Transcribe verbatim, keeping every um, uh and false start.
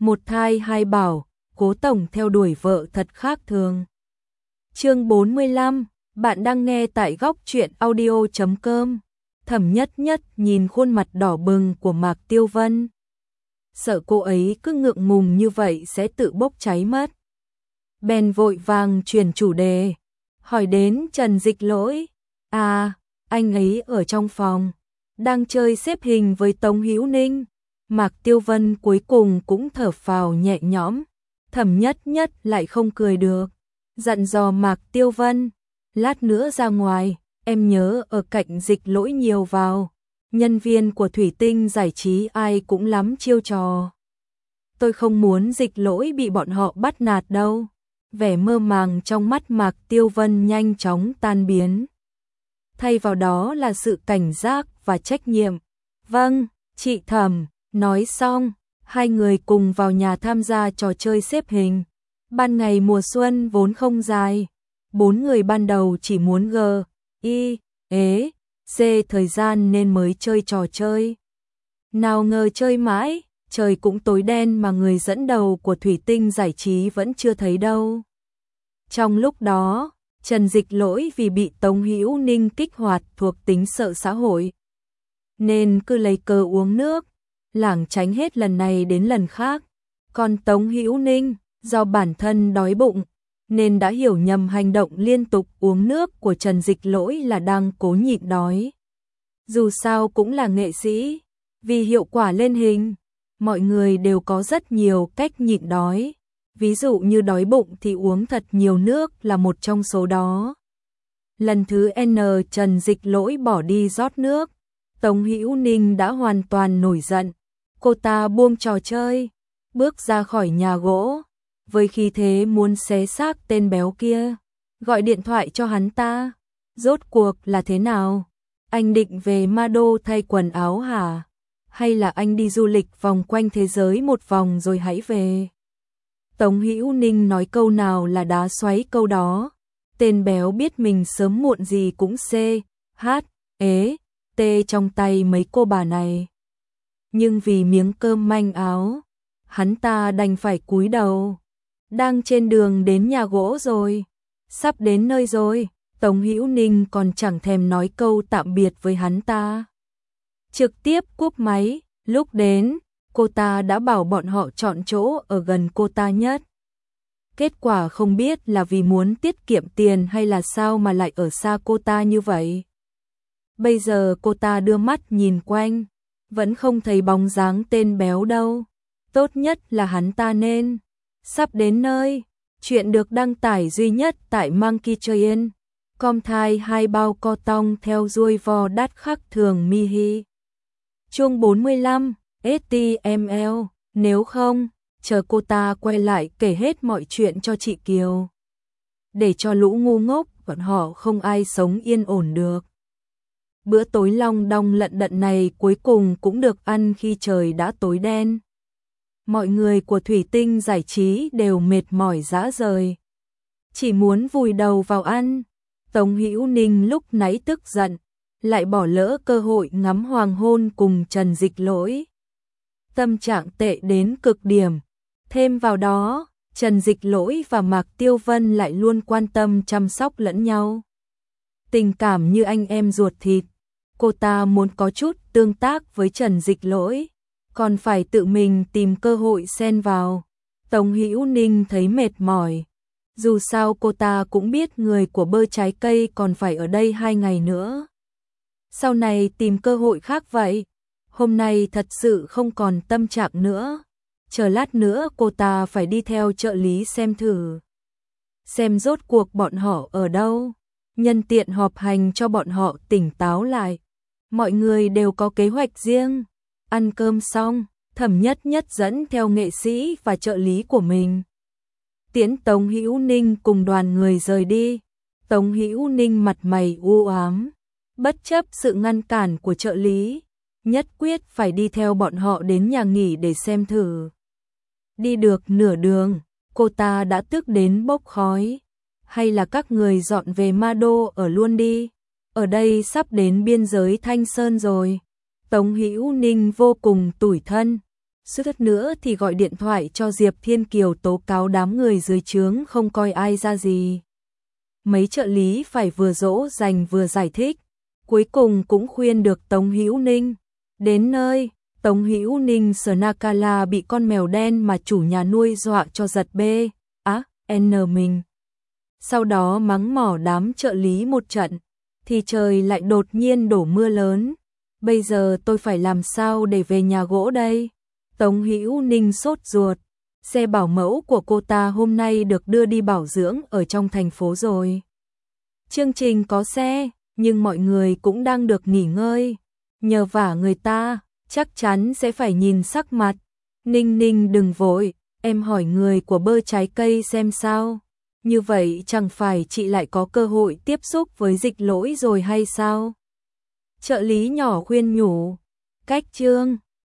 một thai hai bảo, Cố tổng theo đuổi vợ thật khác thường. Chương bốn mươi lăm, bạn đang nghe tại góc truyện audio chấm com. Thẩm Nhất Nhất nhìn khuôn mặt đỏ bừng của Mạc Tiêu Vân. Sợ cô ấy cứ ngượng ngùng như vậy sẽ tự bốc cháy mất. Bèn vội vàng chuyển chủ đề, hỏi đến Trần Dịch Lỗi. À, anh ấy ở trong phòng, đang chơi xếp hình với Tống Hữu Ninh. Mạc Tiêu Vân cuối cùng cũng thở phào nhẹ nhõm. Thẩm Nhất Nhất lại không cười được, dặn dò Mạc Tiêu Vân, lát nữa ra ngoài, em nhớ ở cạnh Dịch Lỗi nhiều vào. Nhân viên của Thủy Tinh giải trí ai cũng lắm chiêu trò. Tôi không muốn Dịch Lỗi bị bọn họ bắt nạt đâu. Vẻ mơ màng trong mắt Mạc Tiêu Vân nhanh chóng tan biến. Thay vào đó là sự cảnh giác và trách nhiệm. Vâng, chị Thẩm. Nói xong, hai người cùng vào nhà tham gia trò chơi xếp hình. Ban ngày mùa xuân vốn không dài, bốn người ban đầu chỉ muốn g, i, ế, c thời gian nên mới chơi trò chơi. Nào ngờ chơi mãi, trời cũng tối đen mà người dẫn đầu của Thủy Tinh giải trí vẫn chưa thấy đâu. Trong lúc đó, Trần Dịch Lỗi vì bị Tống Hữu Ninh kích hoạt thuộc tính sợ xã hội, nên cứ lấy cớ uống nước, lảng tránh hết lần này đến lần khác. Còn Tống Hữu Ninh, do bản thân đói bụng, nên đã hiểu nhầm hành động liên tục uống nước của Trần Dịch Lỗi là đang cố nhịn đói. Dù sao cũng là nghệ sĩ, vì hiệu quả lên hình, mọi người đều có rất nhiều cách nhịn đói. Ví dụ như đói bụng thì uống thật nhiều nước là một trong số đó. Lần thứ N Trần Dịch Lỗi bỏ đi rót nước, Tống Hữu Ninh đã hoàn toàn nổi giận. Cô ta buông trò chơi, bước ra khỏi nhà gỗ, với khí thế muốn xé xác tên béo kia, gọi điện thoại cho hắn ta. Rốt cuộc là thế nào? Anh định về Ma Đô thay quần áo hả? Hay là anh đi du lịch vòng quanh thế giới một vòng rồi hãy về? Tống Hữu Ninh nói câu nào là đá xoáy câu đó. Tên béo biết mình sớm muộn gì cũng c, h, ế, t trong tay mấy cô bà này. Nhưng vì miếng cơm manh áo, hắn ta đành phải cúi đầu. Đang trên đường đến nhà gỗ rồi, sắp đến nơi rồi, Tống Hữu Ninh còn chẳng thèm nói câu tạm biệt với hắn ta. Trực tiếp cúp máy, lúc đến, cô ta đã bảo bọn họ chọn chỗ ở gần cô ta nhất. Kết quả không biết là vì muốn tiết kiệm tiền hay là sao mà lại ở xa cô ta như vậy. Bây giờ cô ta đưa mắt nhìn quanh, vẫn không thấy bóng dáng tên béo đâu. Tốt nhất là hắn ta nên sắp đến nơi. Chuyện được đăng tải duy nhất tại Monkey Train. Com thai hai bao co tong theo ruồi vò đắt khắc thường mi hi. Chương bốn mươi lăm, ét tê em lờ. Nếu không, chờ cô ta quay lại kể hết mọi chuyện cho chị Kiều. Để cho lũ ngu ngốc, bọn họ không ai sống yên ổn được. Bữa tối long đong lận đận này cuối cùng cũng được ăn khi trời đã tối đen. Mọi người của Thủy Tinh giải trí đều mệt mỏi rã rời, chỉ muốn vùi đầu vào ăn. Tống Hữu Ninh lúc nãy tức giận, lại bỏ lỡ cơ hội ngắm hoàng hôn cùng Trần Dịch Lỗi. Tâm trạng tệ đến cực điểm. Thêm vào đó, Trần Dịch Lỗi và Mạc Tiêu Vân lại luôn quan tâm chăm sóc lẫn nhau. Tình cảm như anh em ruột thịt. Cô ta muốn có chút tương tác với Trần Dịch Lỗi, còn phải tự mình tìm cơ hội xen vào. Tống Hữu Ninh thấy mệt mỏi. Dù sao cô ta cũng biết người của bơ trái cây còn phải ở đây hai ngày nữa. Sau này tìm cơ hội khác vậy. Hôm nay thật sự không còn tâm trạng nữa. Chờ lát nữa cô ta phải đi theo trợ lý xem thử. Xem rốt cuộc bọn họ ở đâu. Nhân tiện họp hành cho bọn họ tỉnh táo lại. Mọi người đều có kế hoạch riêng. Ăn cơm xong, Thẩm Nhất Nhất dẫn theo nghệ sĩ và trợ lý của mình tiễn Tống Hữu Ninh cùng đoàn người rời đi. Tống Hữu Ninh mặt mày u ám, bất chấp sự ngăn cản của trợ lý, nhất quyết phải đi theo bọn họ đến nhà nghỉ để xem thử. Đi được nửa đường, cô ta đã tức đến bốc khói. Hay là các người dọn về Ma Đô ở luôn đi, ở đây sắp đến biên giới Thanh Sơn rồi. Tống Hữu Ninh vô cùng tủi thân, Suýt nữa thì gọi điện thoại cho Diệp Thiên Kiều tố cáo đám người dưới trướng không coi ai ra gì. Mấy trợ lý phải vừa dỗ dành vừa giải thích, cuối cùng cũng khuyên được Tống Hữu Ninh. Đến nơi, Tống Hữu Ninh Snakala bị con mèo đen mà chủ nhà nuôi dọa cho giật bê, á, n mình. Sau đó mắng mỏ đám trợ lý một trận, thì trời lại đột nhiên đổ mưa lớn. Bây giờ tôi phải làm sao để về nhà gỗ đây? Tống Hữu Ninh sốt ruột. Xe bảo mẫu của cô ta hôm nay được đưa đi bảo dưỡng ở trong thành phố rồi. Chương trình có xe, nhưng mọi người cũng đang được nghỉ ngơi. Nhờ vả người ta, chắc chắn sẽ phải nhìn sắc mặt. Ninh Ninh đừng vội, em hỏi người của bơ trái cây xem sao. Như vậy chẳng phải chị lại có cơ hội tiếp xúc với Dịch Lỗi rồi hay sao? Trợ lý nhỏ khuyên nhủ. Cách chương